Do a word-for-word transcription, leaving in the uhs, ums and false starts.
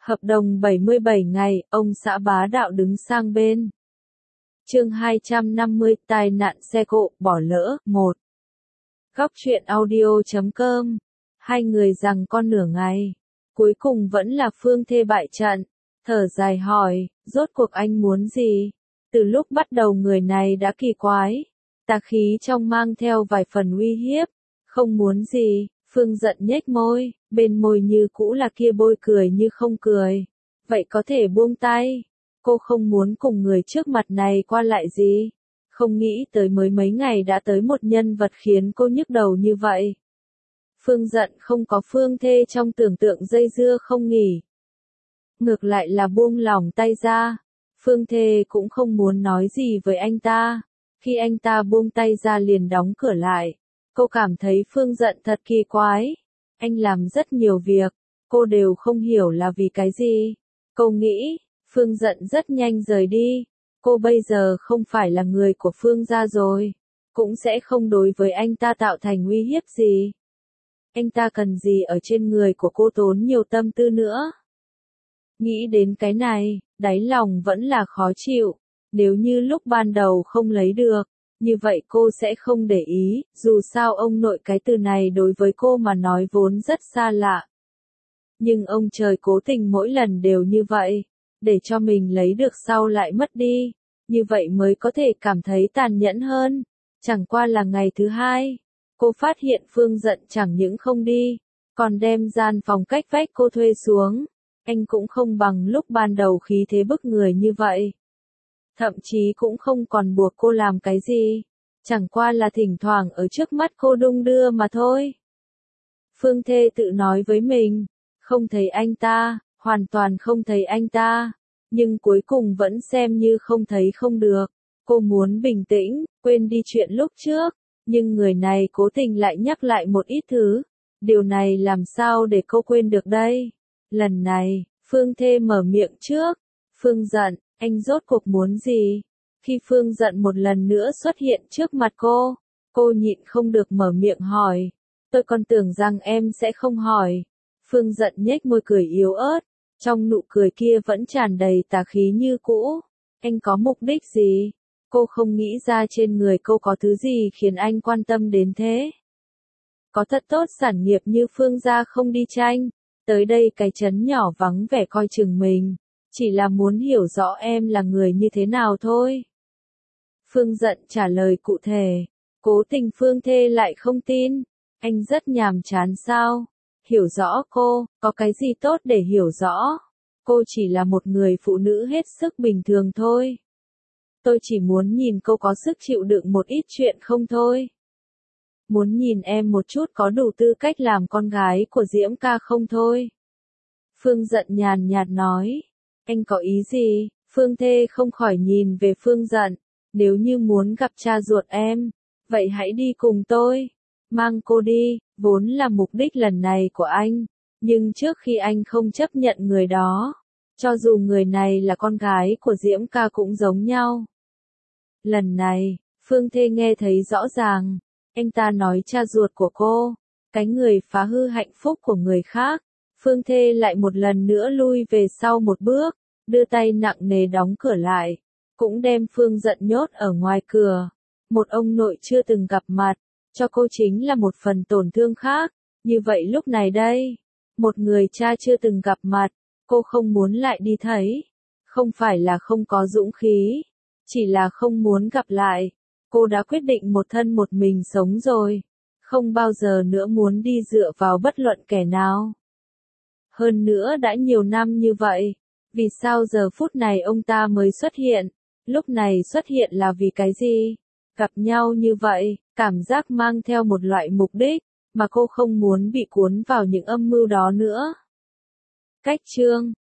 Hợp đồng bảy mươi bảy ngày, ông xã bá đạo đứng sang bên. Chương hai trăm năm mươi, tai nạn xe cộ, bỏ lỡ, một. Góc truyện audio chấm com. Hai người giằng co nửa ngày. Cuối cùng vẫn là Phương Thê bại trận. Thở dài hỏi, rốt cuộc anh muốn gì? Từ lúc bắt đầu người này đã kỳ quái. Tà khí trong mang theo vài phần uy hiếp. Không muốn gì, Phương giận nhếch môi, bên môi như cũ là kia bôi cười như không cười. Vậy có thể buông tay. Cô không muốn cùng người trước mặt này qua lại gì. Không nghĩ tới mới mấy ngày đã tới một nhân vật khiến cô nhức đầu như vậy. Phương giận không có Phương Thê trong tưởng tượng dây dưa không nghỉ. Ngược lại là buông lỏng tay ra. Phương Thê cũng không muốn nói gì với anh ta. Khi anh ta buông tay ra liền đóng cửa lại. Cô cảm thấy Phương giận thật kỳ quái. Anh làm rất nhiều việc. Cô đều không hiểu là vì cái gì. Cô nghĩ, Phương giận rất nhanh rời đi. Cô bây giờ không phải là người của Phương gia rồi. Cũng sẽ không đối với anh ta tạo thành uy hiếp gì. Anh ta cần gì ở trên người của cô tốn nhiều tâm tư nữa. Nghĩ đến cái này, đáy lòng vẫn là khó chịu. Nếu như lúc ban đầu không lấy được, như vậy cô sẽ không để ý, dù sao ông nội cái từ này đối với cô mà nói vốn rất xa lạ. Nhưng ông trời cố tình mỗi lần đều như vậy, để cho mình lấy được sau lại mất đi, như vậy mới có thể cảm thấy tàn nhẫn hơn. Chẳng qua là ngày thứ hai, cô phát hiện Phương giận chẳng những không đi, còn đem gian phòng cách vách cô thuê xuống. Anh cũng không bằng lúc ban đầu khí thế bức người như vậy. Thậm chí cũng không còn buộc cô làm cái gì. Chẳng qua là thỉnh thoảng ở trước mắt cô đung đưa mà thôi. Phương Thê tự nói với mình, không thấy anh ta, hoàn toàn không thấy anh ta. Nhưng cuối cùng vẫn xem như không thấy không được. Cô muốn bình tĩnh, quên đi chuyện lúc trước. Nhưng người này cố tình lại nhắc lại một ít thứ. Điều này làm sao để cô quên được đây? Lần này, Phương Thê mở miệng trước. Phương giận, anh rốt cuộc muốn gì? Khi Phương giận một lần nữa xuất hiện trước mặt cô, cô nhịn không được mở miệng hỏi. Tôi còn tưởng rằng em sẽ không hỏi. Phương giận nhếch môi cười yếu ớt, trong nụ cười kia vẫn tràn đầy tà khí như cũ. Anh có mục đích gì? Cô không nghĩ ra trên người cô có thứ gì khiến anh quan tâm đến thế. Có thật tốt sản nghiệp như Phương gia không đi tranh, tới đây cái trấn nhỏ vắng vẻ coi chừng mình, chỉ là muốn hiểu rõ em là người như thế nào thôi. Phương giận trả lời cụ thể, cố tình Phương Thê lại không tin, anh rất nhàm chán sao? Hiểu rõ cô, có cái gì tốt để hiểu rõ? Cô chỉ là một người phụ nữ hết sức bình thường thôi. Tôi chỉ muốn nhìn cô có sức chịu đựng một ít chuyện không thôi. Muốn nhìn em một chút có đủ tư cách làm con gái của Diễm ca không thôi. Phương giận nhàn nhạt nói. Anh có ý gì? Phương Thê không khỏi nhìn về Phương giận. Nếu như muốn gặp cha ruột em, vậy hãy đi cùng tôi. Mang cô đi, vốn là mục đích lần này của anh. Nhưng trước khi anh không chấp nhận người đó, cho dù người này là con gái của Diễm ca cũng giống nhau. Lần này, Phương Thê nghe thấy rõ ràng. Anh ta nói cha ruột của cô, cái người phá hư hạnh phúc của người khác. Phương Thê lại một lần nữa lui về sau một bước, đưa tay nặng nề đóng cửa lại, cũng đem Phương giận nhốt ở ngoài cửa. Một ông nội chưa từng gặp mặt, cho cô chính là một phần tổn thương khác. Như vậy lúc này đây, một người cha chưa từng gặp mặt, cô không muốn lại đi thấy. Không phải là không có dũng khí, chỉ là không muốn gặp lại. Cô đã quyết định một thân một mình sống rồi, không bao giờ nữa muốn đi dựa vào bất luận kẻ nào. Hơn nữa đã nhiều năm như vậy, vì sao giờ phút này ông ta mới xuất hiện? Lúc này xuất hiện là vì cái gì? Gặp nhau như vậy, cảm giác mang theo một loại mục đích, mà cô không muốn bị cuốn vào những âm mưu đó nữa. Cách chương